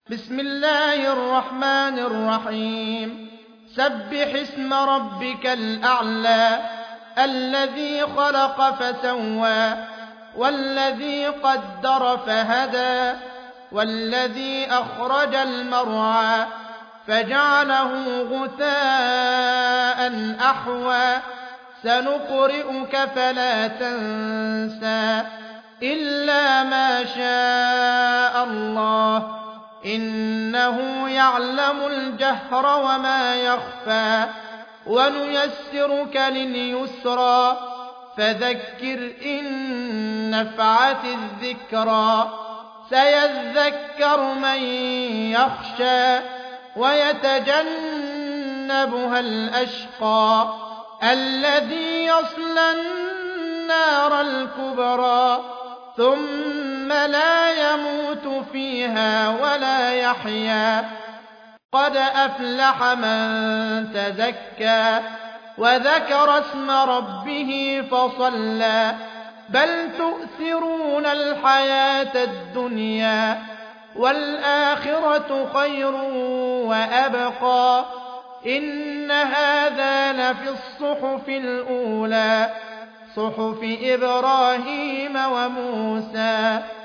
بسم الله الرحمن الرحيم سبح اسم ربك الأعلى الذي خلق فسوى والذي قدر فهدى والذي أخرج المرعى فجعله غثاء أحوى سنقرئك فلا تنسى إلا ما شاء الله إنه يعلم الجهر وما يخفى ونيسرك لليسرى فذكر إن نفعت الذكرى سيذكر من يخشى ويتجنبها الأشقى الذي يصلى النار الكبرى ثم لا يموت فيها ولا يحيا قد أفلح من تزكى وذكر اسم ربه فصلى بل تؤثرون الحياة الدنيا والآخرة خير وأبقى إن هذا لفي الصحف الأولى صحف إبراهيم وموسى